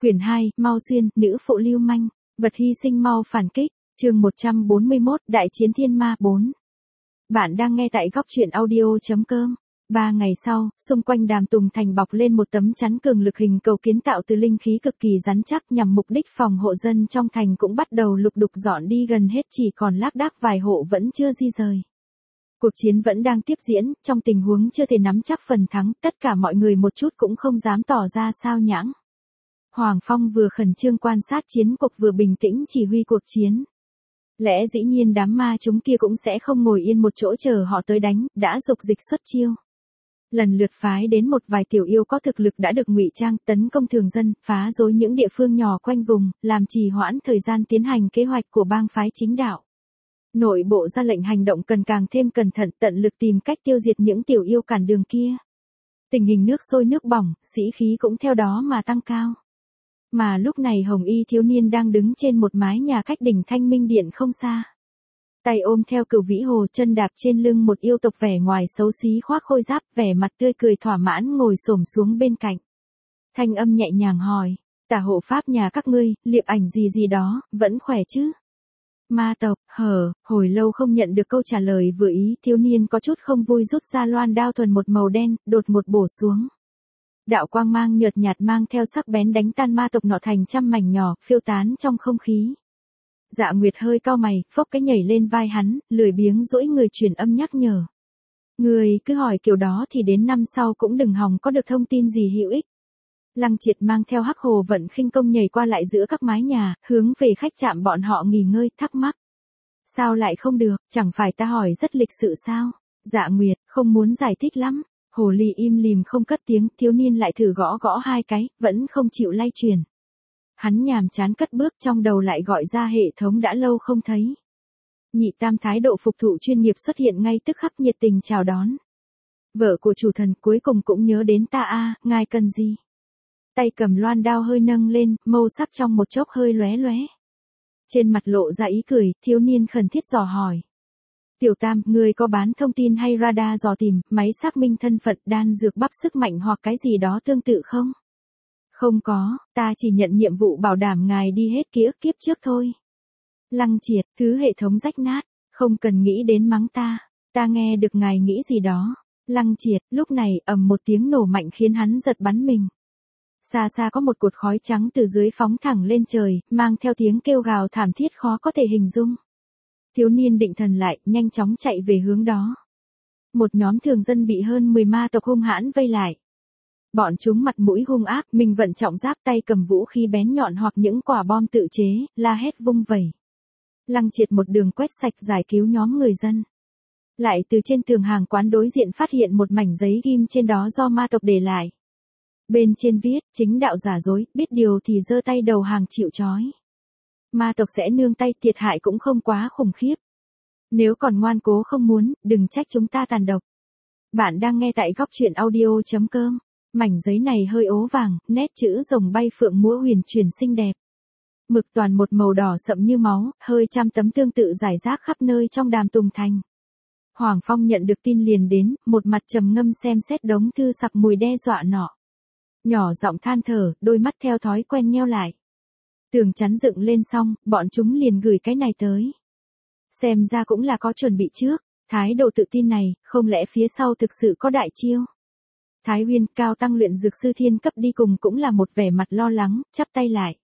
Quyển 2, Mau Xuyên, nữ phụ lưu manh, vật hy sinh mau phản kích, chương 141, Đại chiến thiên ma 4. Bạn đang nghe tại góc truyện audio.com. 3 ngày sau, xung quanh Đàm Tùng Thành bọc lên một tấm chắn cường lực hình cầu kiến tạo từ linh khí cực kỳ rắn chắc nhằm mục đích phòng hộ dân trong thành cũng bắt đầu lục đục dọn đi gần hết, chỉ còn lác đác vài hộ vẫn chưa di rời. Cuộc chiến vẫn đang tiếp diễn, trong tình huống chưa thể nắm chắc phần thắng, tất cả mọi người một chút cũng không dám tỏ ra sao nhãng. Hoàng Phong vừa khẩn trương quan sát chiến cuộc vừa bình tĩnh chỉ huy cuộc chiến. Lẽ dĩ nhiên đám ma chúng kia cũng sẽ không ngồi yên một chỗ chờ họ tới đánh, đã dục dịch xuất chiêu. Lần lượt phái đến một vài tiểu yêu có thực lực đã được ngụy trang tấn công thường dân, phá rối những địa phương nhỏ quanh vùng, làm trì hoãn thời gian tiến hành kế hoạch của bang phái chính đạo. Nội bộ ra lệnh hành động cần càng thêm cẩn thận, tận lực tìm cách tiêu diệt những tiểu yêu cản đường kia. Tình hình nước sôi nước bỏng, sĩ khí cũng theo đó mà tăng cao. Mà lúc này hồng y thiếu niên đang đứng trên một mái nhà cách đỉnh Thanh Minh Điện không xa. Tay ôm theo Cửu Vĩ Hồ, chân đạp trên lưng một yêu tộc vẻ ngoài xấu xí khoác khôi giáp, vẻ mặt tươi cười thỏa mãn ngồi xổm xuống bên cạnh. Thanh âm nhẹ nhàng hỏi, Tả hộ pháp nhà các ngươi, Liệp Ảnh gì đó, vẫn khỏe chứ? Ma tộc, hồi lâu không nhận được câu trả lời vừa ý, thiếu niên có chút không vui rút ra loan đao thuần một màu đen, đột một bổ xuống. Đạo quang mang nhợt nhạt mang theo sắc bén đánh tan ma tộc nọ thành trăm mảnh nhỏ, phiêu tán trong không khí. Dạ Nguyệt hơi cau mày, phốc cái nhảy lên vai hắn, lười biếng duỗi người truyền âm nhắc nhở. Người cứ hỏi kiểu đó thì đến năm sau cũng đừng hòng có được thông tin gì hữu ích. Lăng Triệt mang theo Hắc Hồ vận khinh công nhảy qua lại giữa các mái nhà, hướng về khách trạm bọn họ nghỉ ngơi, thắc mắc. Sao lại không được, chẳng phải ta hỏi rất lịch sự sao? Dạ Nguyệt, không muốn giải thích lắm. Hồ ly im lìm không cất tiếng, thiếu niên lại thử gõ hai cái, vẫn không chịu lay truyền. Hắn nhàm chán cất bước, trong đầu lại gọi ra hệ thống đã lâu không thấy. Nhị Tam thái độ phục thụ chuyên nghiệp xuất hiện ngay tức khắc nhiệt tình chào đón. Vợ của chủ thần cuối cùng cũng nhớ đến ta a, ngài cần gì? Tay cầm loan đao hơi nâng lên, màu sắc trong một chốc hơi lóe lóe. Trên mặt lộ ra ý cười, thiếu niên khẩn thiết dò hỏi. Tiểu Tam, người có bán thông tin hay radar dò tìm, máy xác minh thân phận, đan dược bắp sức mạnh hoặc cái gì đó tương tự không? Không có, ta chỉ nhận nhiệm vụ bảo đảm ngài đi hết ký ức kiếp trước thôi. Lăng Triệt, thứ hệ thống rách nát, không cần nghĩ đến mắng ta nghe được ngài nghĩ gì đó. Lăng Triệt, lúc này ầm một tiếng nổ mạnh khiến hắn giật bắn mình. Xa xa có một cột khói trắng từ dưới phóng thẳng lên trời, mang theo tiếng kêu gào thảm thiết khó có thể hình dung. Thiếu niên định thần lại, nhanh chóng chạy về hướng đó. Một nhóm thường dân bị hơn 10 ma tộc hung hãn vây lại. Bọn chúng mặt mũi hung ác, mình vận trọng giáp, tay cầm vũ khí bén nhọn hoặc những quả bom tự chế, la hét vung vẩy. Lăng Triệt một đường quét sạch giải cứu nhóm người dân. Lại từ trên tường hàng quán đối diện phát hiện một mảnh giấy ghim trên đó do ma tộc để lại. Bên trên viết, chính đạo giả dối, biết điều thì giơ tay đầu hàng chịu trói. Ma tộc sẽ nương tay, thiệt hại cũng không quá khủng khiếp. Nếu còn ngoan cố không muốn, đừng trách chúng ta tàn độc. Bạn đang nghe tại góc truyện audio.com. Mảnh giấy này hơi ố vàng, nét chữ rồng bay phượng múa huyền chuyển xinh đẹp. Mực toàn một màu đỏ sậm như máu, hơi trăm tấm tương tự rải rác khắp nơi trong Đàm Tùng Thành. Hoàng Phong nhận được tin liền đến, một mặt trầm ngâm xem xét đống thư sặc mùi đe dọa nọ. Nhỏ giọng than thở, đôi mắt theo thói quen nheo lại. Tường chắn dựng lên xong, bọn chúng liền gửi cái này tới. Xem ra cũng là có chuẩn bị trước, thái độ tự tin này, không lẽ phía sau thực sự có đại chiêu. Thái Huyên, cao tăng luyện dược sư thiên cấp đi cùng cũng là một vẻ mặt lo lắng, chắp tay lại.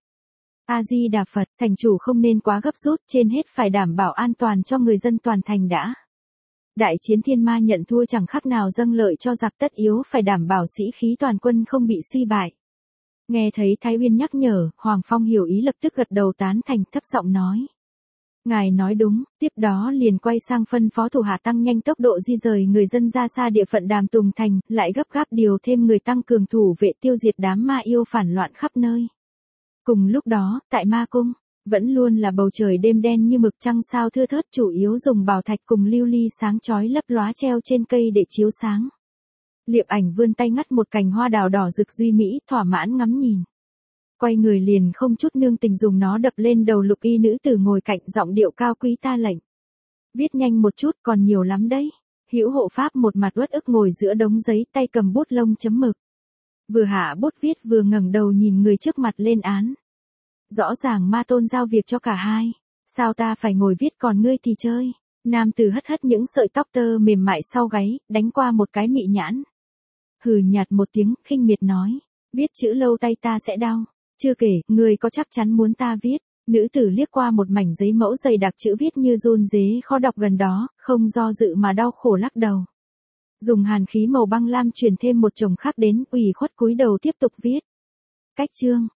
A-di Đà Phật, thành chủ không nên quá gấp rút, trên hết phải đảm bảo an toàn cho người dân toàn thành đã. Đại chiến thiên ma nhận thua chẳng khác nào dâng lợi cho giặc, tất yếu phải đảm bảo sĩ khí toàn quân không bị suy bại. Nghe thấy Thái Huyên nhắc nhở, Hoàng Phong hiểu ý lập tức gật đầu tán thành, thấp giọng nói. Ngài nói đúng, tiếp đó liền quay sang phân phó thủ hạ tăng nhanh tốc độ di rời người dân ra xa địa phận Đàm Tùng Thành, lại gấp gáp điều thêm người tăng cường thủ vệ tiêu diệt đám ma yêu phản loạn khắp nơi. Cùng lúc đó, tại ma cung, vẫn luôn là bầu trời đêm đen như mực, trăng sao thưa thớt, chủ yếu dùng bảo thạch cùng lưu ly sáng chói lấp lóa treo trên cây để chiếu sáng. Liệp Ảnh vươn tay ngắt một cành hoa đào đỏ rực duy mỹ, thỏa mãn ngắm nhìn. Quay người liền không chút nương tình dùng nó đập lên đầu lục y nữ tử ngồi cạnh, giọng điệu cao quý ta lệnh. Viết nhanh một chút, còn nhiều lắm đấy. Hữu hộ pháp một mặt uất ức ngồi giữa đống giấy, tay cầm bút lông chấm mực. Vừa hạ bút viết vừa ngẩng đầu nhìn người trước mặt lên án. Rõ ràng ma tôn giao việc cho cả hai. Sao ta phải ngồi viết còn ngươi thì chơi? Nam tử hất hất những sợi tóc tơ mềm mại sau gáy, đánh qua một cái mị nhãn. Hừ nhạt một tiếng, khinh miệt nói. Viết chữ lâu tay ta sẽ đau. Chưa kể, ngươi có chắc chắn muốn ta viết. Nữ tử liếc qua một mảnh giấy mẫu dày đặc chữ viết như run rế khó đọc gần đó, không do dự mà đau khổ lắc đầu. Dùng hàn khí màu băng lam truyền thêm một chồng khác đến, ủy khuất cúi đầu tiếp tục viết. Cách chương.